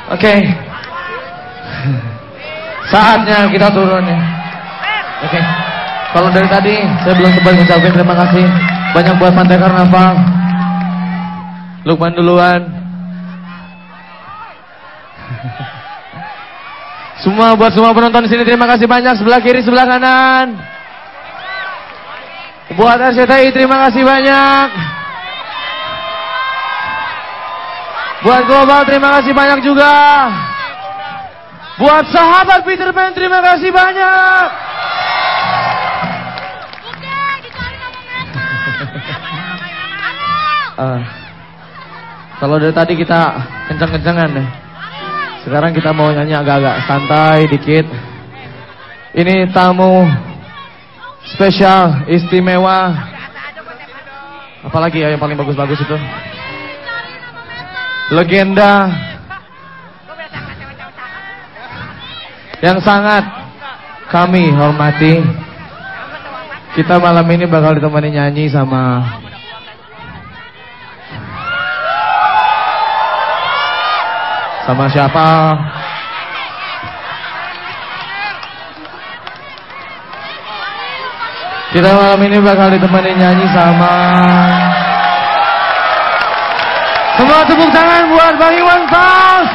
Oke. Saatnya kita turun ya. Oke. Kalau dari tadi saya belum sempat ngucapin terima kasih banyak buat Pantai Karnaval. Lukman duluan. Buat semua penonton di sini terima kasih banyak, sebelah kiri, sebelah kanan. Buat RCTI terima kasih banyak. Buat Global terima kasih banyak juga. Buat sahabat Peter Pan terima kasih banyak. Kalau dari tadi kita kencang-kencangan deh. Sekarang kita mau nyanyi agak-agak santai dikit. Ini tamu spesial, istimewa. Apalagi ya yang paling bagus-bagus itu? Legenda yang sangat kami hormati. Kita malam ini bakal ditemani nyanyi sama siapa? Kita malam ini bakal ditemani nyanyi sama. Semua tepuk tangan buat Bang Iwan Fals.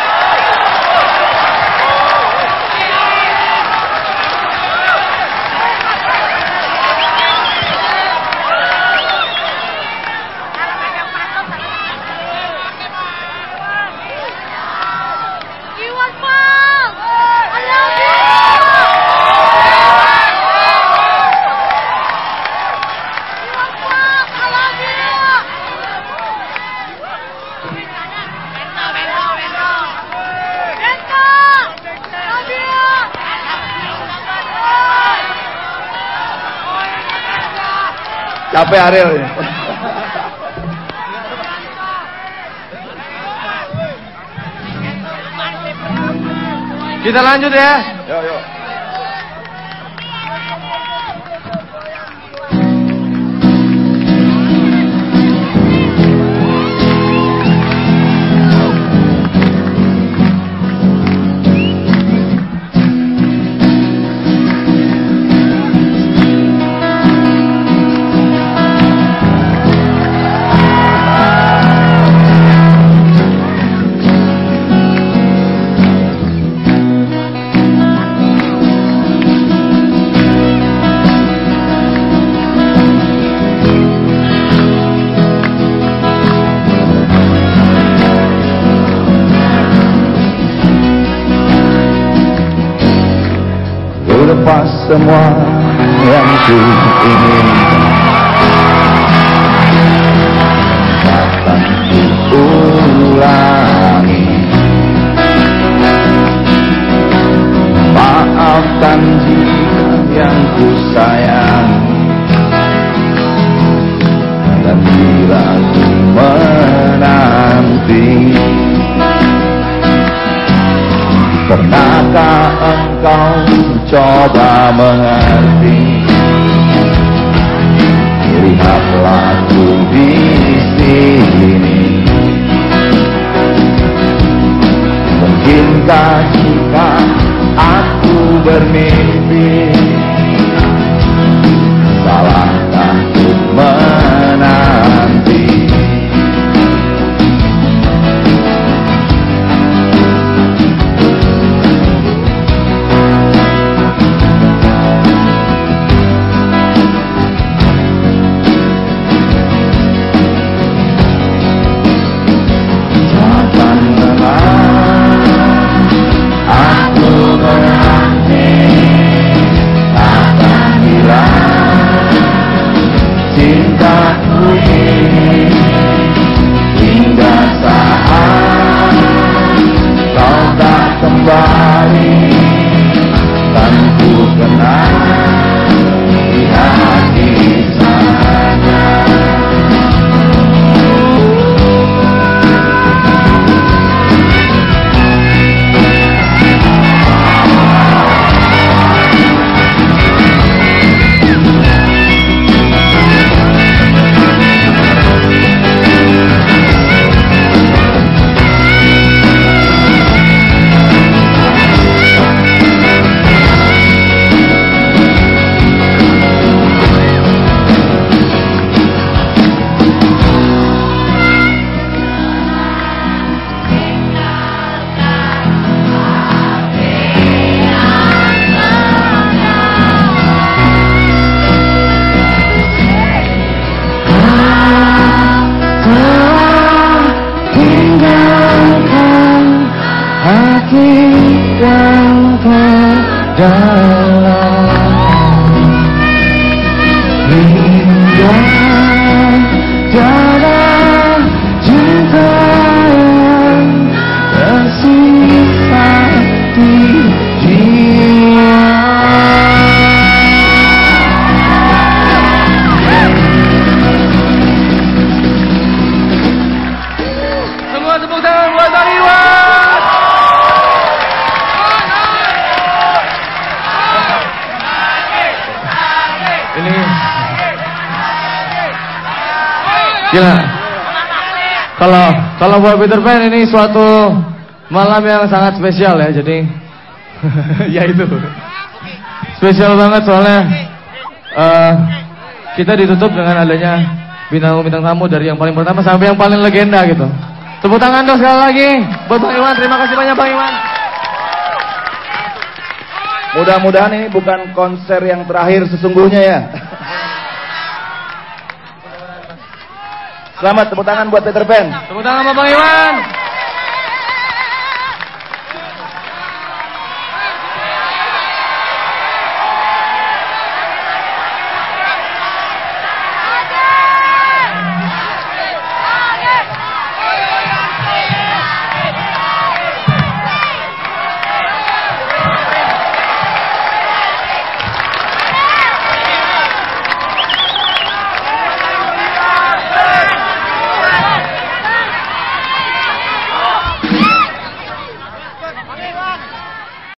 Capek Ariel ya. Kita lanjut ya. Yuk. Lepas semua yang ku inginkan, akan ku ulangi. Maafkan jika yang ku sayang, dan bila ku menanti. Pernahkah engkau coba mengerti? Lihatlah ku di sini. Mungkinkah jika aku bermimpi, salahkah ku menanti? Aku berhenti Ini gila. Kalau buat Peter Pan ini suatu malam yang sangat spesial ya. Jadi ya itu spesial banget soalnya kita ditutup dengan adanya bintang tamu dari yang paling pertama sampai yang paling legenda gitu. Tepuk tangan dong sekali lagi buat Bang Iwan. Terima kasih banyak Bang Iwan. Mudah-mudahan ini bukan konser yang terakhir sesungguhnya ya. Selamat, tepuk tangan buat Peter Pan. Tepuk tangan buat Bang Iwan.